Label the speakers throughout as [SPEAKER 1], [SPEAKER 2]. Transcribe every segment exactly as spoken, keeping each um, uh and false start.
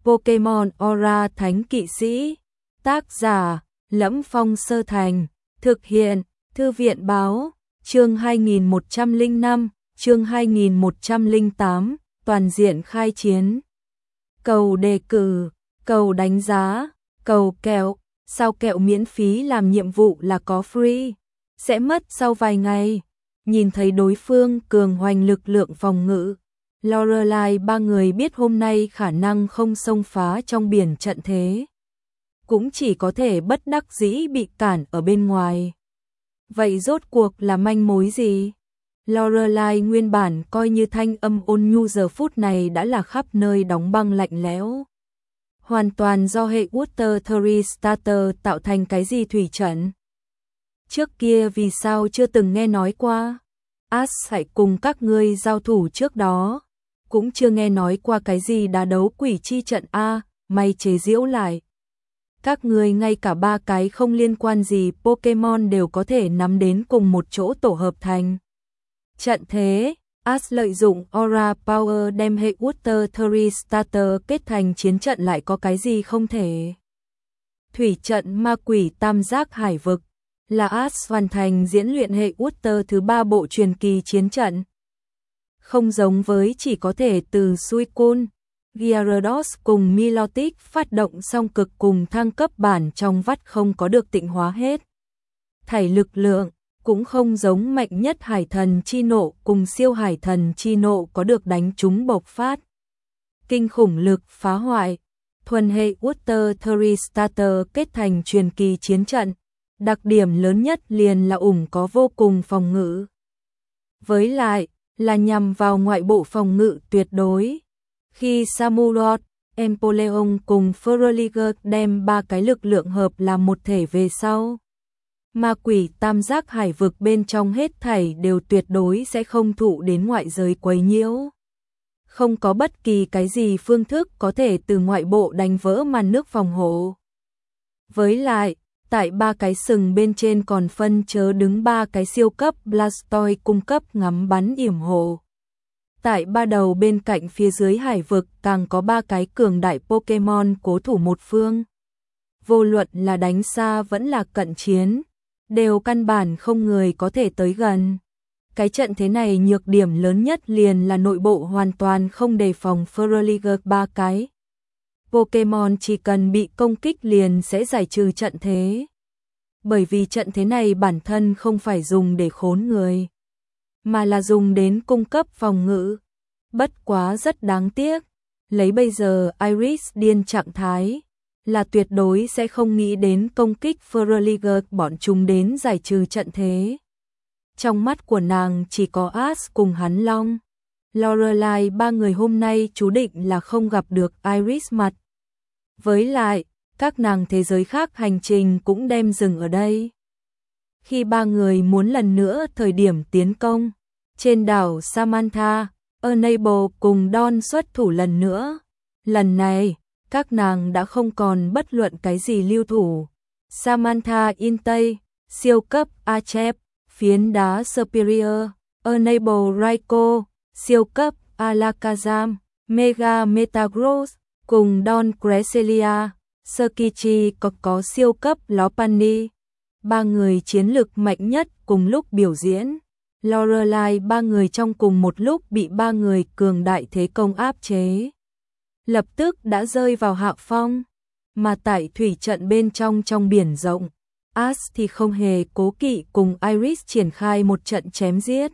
[SPEAKER 1] Pokemon Aura Thánh Kỵ Sĩ. Tác giả: Lẫm Phong Sơ Thành. Thực hiện: Thư viện báo. Chương hai nghìn một trăm lẻ năm, chương hai nghìn một trăm lẻ tám, toàn diện khai chiến. Cầu đề cử, cầu đánh giá, cầu kẹo, sao kẹo miễn phí làm nhiệm vụ là có free, sẽ mất sau vài ngày. Nhìn thấy đối phương cường hoành lực lượng phòng ngự, Lorelai ba người biết hôm nay khả năng không xông phá trong biển trận thế. Cũng chỉ có thể bất đắc dĩ bị cản ở bên ngoài. Vậy rốt cuộc là manh mối gì? Lorelai nguyên bản coi như thanh âm ôn nhu giờ phút này đã là khắp nơi đóng băng lạnh lẽo. Hoàn toàn do hệ Water Theory Starter tạo thành cái gì thủy trận? Trước kia vì sao chưa từng nghe nói qua? Ash hãy cùng các ngươi giao thủ trước đó. Cũng chưa nghe nói qua cái gì đá đấu quỷ chi trận A, may chế giễu lại. Các người ngay cả ba cái không liên quan gì Pokemon đều có thể nắm đến cùng một chỗ tổ hợp thành trận thế. Ash lợi dụng Aura Power đem hệ Water Theory Starter kết thành chiến trận lại có cái gì không thể. Thủy trận ma quỷ tam giác hải vực là Ash hoàn thành diễn luyện hệ Water thứ ba bộ truyền kỳ chiến trận. Không giống với chỉ có thể từ Suicune, Gyarados cùng Milotic phát động song cực cùng thăng cấp bản trong vắt không có được tịnh hóa hết thảy lực lượng, cũng không giống mạnh nhất hải thần chi nộ cùng siêu hải thần chi nộ có được đánh trúng bộc phát kinh khủng lực phá hoại. Thuần hệ Water Theory Starter kết thành truyền kỳ chiến trận, đặc điểm lớn nhất liền là ủng có vô cùng phòng ngự. Với lại, là nhằm vào ngoại bộ phòng ngự tuyệt đối. Khi Samurott, Empoleon cùng Feraligatr đem ba cái lực lượng hợp làm một thể về sau, ma quỷ tam giác hải vực bên trong hết thảy đều tuyệt đối sẽ không thụ đến ngoại giới quấy nhiễu. Không có bất kỳ cái gì phương thức có thể từ ngoại bộ đánh vỡ màn nước phòng hộ. Với lại, tại ba cái sừng bên trên còn phân chớ đứng ba cái siêu cấp Blastoise cung cấp ngắm bắn yểm hộ. Tại ba đầu bên cạnh phía dưới hải vực càng có ba cái cường đại Pokemon cố thủ một phương. Vô luận là đánh xa vẫn là cận chiến, đều căn bản không người có thể tới gần. Cái trận thế này nhược điểm lớn nhất liền là nội bộ hoàn toàn không đề phòng Feraligatr ba cái. Pokemon chỉ cần bị công kích liền sẽ giải trừ trận thế. Bởi vì trận thế này bản thân không phải dùng để khốn người, mà là dùng đến cung cấp phòng ngự. Bất quá rất đáng tiếc, lấy bây giờ Iris điên trạng thái, là tuyệt đối sẽ không nghĩ đến công kích Feraligatr bọn chúng đến giải trừ trận thế. Trong mắt của nàng chỉ có Ash cùng hắn Long. Lorelai ba người hôm nay chú định là không gặp được Iris mặt. Với lại, các nàng thế giới khác hành trình cũng đem dừng ở đây. Khi ba người muốn lần nữa thời điểm tiến công, trên đảo Samantha, Enable cùng Dawn xuất thủ lần nữa. Lần này, các nàng đã không còn bất luận cái gì lưu thủ. Samantha Intei, siêu cấp Achep, phiến đá Superior, Enable Raikou, siêu cấp Alakazam, Mega Metagross, cùng Dawn Cresselia, Surkichi có có siêu cấp Lopunny. Ba người chiến lực mạnh nhất cùng lúc biểu diễn. Lorelai ba người trong cùng một lúc bị ba người cường đại thế công áp chế. Lập tức đã rơi vào hạ phong. Mà tại thủy trận bên trong trong biển rộng, Ash thì không hề cố kỵ cùng Iris triển khai một trận chém giết.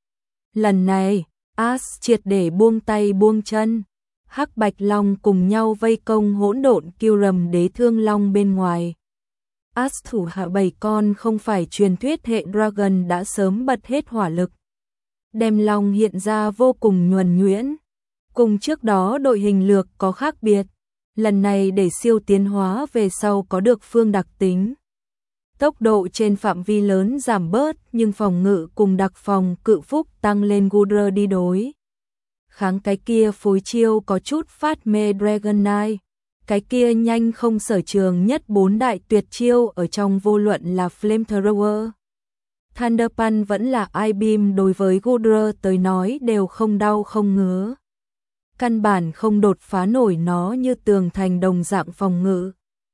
[SPEAKER 1] Lần này, Ash triệt để buông tay buông chân. Hắc Bạch Long cùng nhau vây công hỗn độn kiêu rầm đế thương long bên ngoài. Ash thủ hạ bảy con không phải truyền thuyết hệ Dragon đã sớm bật hết hỏa lực. Đem long hiện ra vô cùng nhuần nhuyễn. Cùng trước đó đội hình lược có khác biệt. Lần này để siêu tiến hóa về sau có được phương đặc tính. Tốc độ trên phạm vi lớn giảm bớt nhưng phòng ngự cùng đặc phòng cự phúc tăng lên. Goodra đi đối kháng cái kia phối chiêu có chút phát mê Dragonite. Cái kia nhanh không sở trường nhất bốn đại tuyệt chiêu ở trong vô luận là Flamethrower, Thunder Punch vẫn là Eye Beam đối với Goodra tới nói đều không đau không ngứa. căn bản không đột phá nổi nó như tường thành đồng dạng phòng ngự.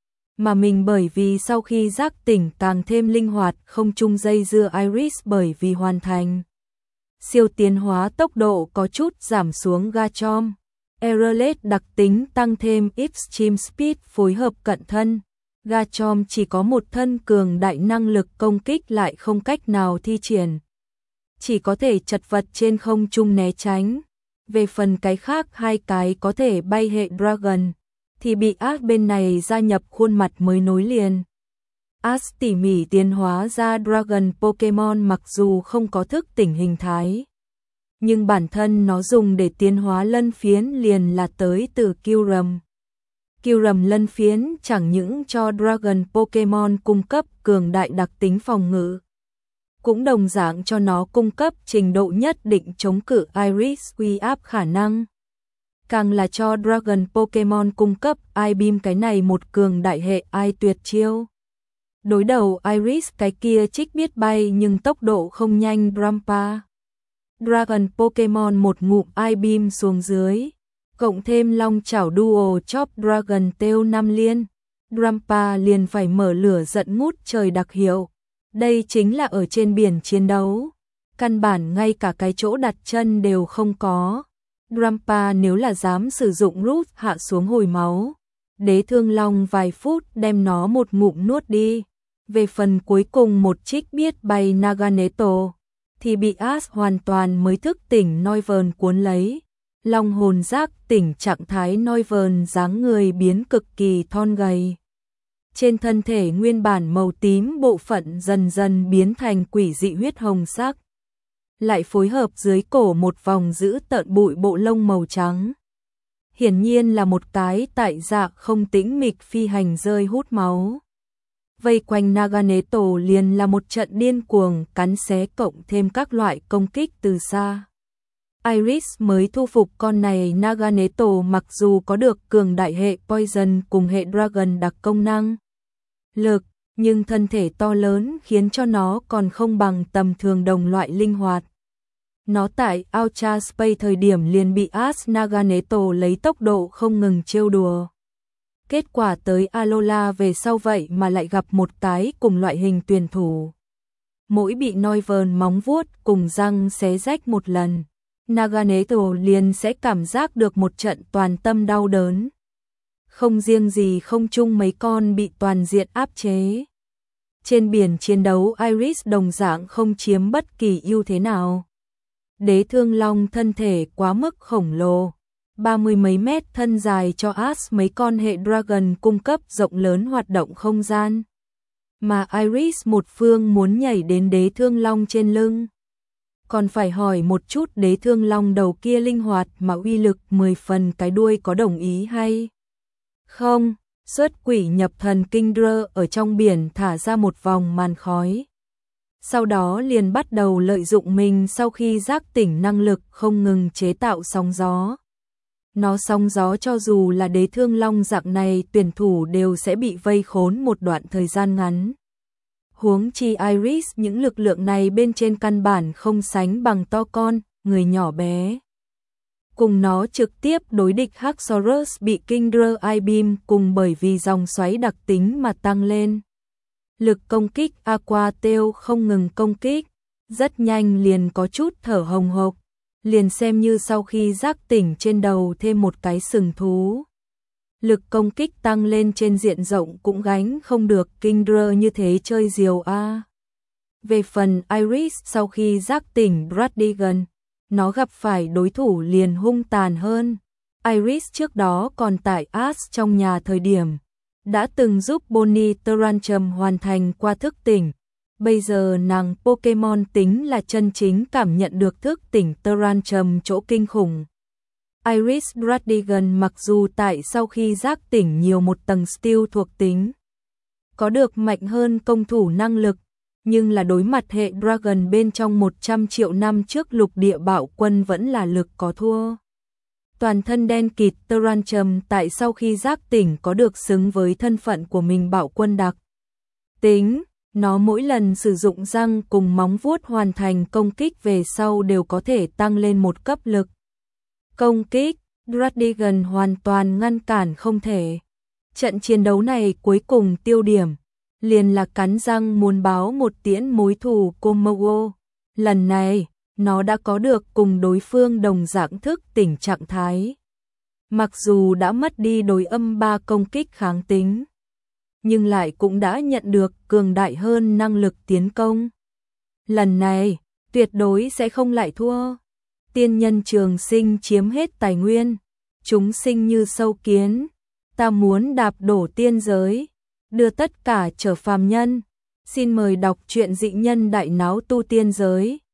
[SPEAKER 1] Mà mình bởi vì sau khi giác tỉnh càng thêm linh hoạt, không chung dây dưa Iris bởi vì hoàn thành siêu tiến hóa tốc độ có chút giảm xuống Garchomp. Aerolate đặc tính tăng thêm Extreme Speed phối hợp cận thân. Garchomp chỉ có một thân cường đại, năng lực công kích lại không cách nào thi triển, chỉ có thể chật vật trên không trung né tránh. Về phần cái khác hai cái có thể bay hệ Dragon thì bị Ash bên này gia nhập khuôn mặt mới nối liền. Ash tỉ mỉ tiến hóa ra Dragon Pokemon mặc dù không có thức tỉnh hình thái, nhưng bản thân nó dùng để tiến hóa lân phiến liền là tới từ Kyurem. Kyurem lân phiến chẳng những cho Dragon Pokemon cung cấp cường đại đặc tính phòng ngự, cũng đồng dạng cho nó cung cấp trình độ nhất định chống cự Iris uy áp khả năng. Càng là cho Dragon Pokemon cung cấp I-Beam, cái này một cường đại hệ I tuyệt chiêu. Đối đầu Iris cái kia trích biết bay nhưng tốc độ không nhanh Drampa. Dragon Pokemon một ngụm I-Beam xuống dưới, cộng thêm long chảo Dual Chop Dragon Tail năm liên, Drampa liền phải mở lửa giận ngút trời đặc hiệu. Đây chính là ở trên biển chiến đấu, căn bản ngay cả cái chỗ đặt chân đều không có. Drampa nếu là dám sử dụng Root hạ xuống hồi máu, Đế Thương Long vài phút đem nó một ngụm nuốt đi. Về phần cuối cùng một trích biết bay Naganeto thì bị Ash hoàn toàn mới thức tỉnh Noivern cuốn lấy. Long hồn giác tỉnh trạng thái Noivern, dáng người biến cực kỳ thon gầy. Trên thân thể nguyên bản màu tím bộ phận dần dần biến thành quỷ dị huyết hồng sắc, lại phối hợp dưới cổ một vòng giữ tợn bụi bộ lông màu trắng. Hiển nhiên là một cái tại dạ không tĩnh mịch phi hành rơi hút máu. Vây quanh Naganeto liền là một trận điên cuồng cắn xé cộng thêm các loại công kích từ xa. Iris mới thu phục con này Naganeto mặc dù có được cường đại hệ Poison cùng hệ Dragon đặc công năng lực, nhưng thân thể to lớn khiến cho nó còn không bằng tầm thường đồng loại linh hoạt. Nó tại Ultra Space thời điểm liền bị Ash Naganeto lấy tốc độ không ngừng trêu đùa. Kết quả tới Alola về sau vậy mà lại gặp một cái cùng loại hình tuyển thủ. Mỗi bị Noivern móng vuốt cùng răng xé rách một lần, Naganeto liền sẽ cảm giác được một trận toàn tâm đau đớn. Không riêng gì không chung mấy con bị toàn diện áp chế. Trên biển chiến đấu Iris đồng dạng không chiếm bất kỳ ưu thế nào. Đế Thương Long thân thể quá mức khổng lồ, ba mươi mấy mét thân dài cho Ash mấy con hệ Dragon cung cấp rộng lớn hoạt động không gian. Mà Iris một phương muốn nhảy đến Đế Thương Long trên lưng, còn phải hỏi một chút Đế Thương Long đầu kia linh hoạt mà uy lực mười phần cái đuôi có đồng ý hay không. Xuất quỷ nhập thần kinh rơ ở trong biển thả ra một vòng màn khói. Sau đó liền bắt đầu lợi dụng mình sau khi giác tỉnh năng lực không ngừng chế tạo sóng gió. Nó sóng gió cho dù là Đế Thương Long dạng này tuyển thủ đều sẽ bị vây khốn một đoạn thời gian ngắn. Huống chi Iris những lực lượng này bên trên căn bản không sánh bằng to con, người nhỏ bé. Cùng nó trực tiếp đối địch Haxorus bị Kingdra I-Beam cùng bởi vì dòng xoáy đặc tính mà tăng lên. Lực công kích Aqua Tail không ngừng công kích, rất nhanh liền có chút thở hồng hộc, liền xem như sau khi giác tỉnh trên đầu thêm một cái sừng thú. Lực công kích tăng lên trên diện rộng cũng gánh không được Kingdra như thế chơi diều a. Về phần Iris sau khi giác tỉnh Bradigan, nó gặp phải đối thủ liền hung tàn hơn. Iris trước đó còn tại Ash trong nhà thời điểm đã từng giúp Bonnie Tarantum hoàn thành qua thức tỉnh. Bây giờ nàng Pokemon tính là chân chính cảm nhận được thức tỉnh Tarantum chỗ kinh khủng. Iris Bradigan mặc dù tại sau khi giác tỉnh nhiều một tầng Steel thuộc tính, có được mạnh hơn công thủ năng lực, nhưng là đối mặt hệ Dragon bên trong một trăm triệu năm trước lục địa bạo quân vẫn là lực có thua. Toàn thân đen kịt Tarantum tại sau khi giác tỉnh có được xứng với thân phận của mình bạo quân đặc tính, nó mỗi lần sử dụng răng cùng móng vuốt hoàn thành công kích về sau đều có thể tăng lên một cấp lực công kích. Dragon hoàn toàn ngăn cản không thể. Trận chiến đấu này cuối cùng tiêu điểm liền là cắn răng muốn báo một tiễn mối thù Komodo. Lần này, nó đã có được cùng đối phương đồng dạng thức tỉnh trạng thái. Mặc dù đã mất đi đối âm ba công kích kháng tính, nhưng lại cũng đã nhận được cường đại hơn năng lực tiến công. Lần này, tuyệt đối sẽ không lại thua. Tiên nhân trường sinh chiếm hết tài nguyên, chúng sinh như sâu kiến, ta muốn đạp đổ tiên giới, đưa tất cả trở phàm nhân. Xin mời đọc truyện Dị Nhân Đại Náo Tu Tiên Giới.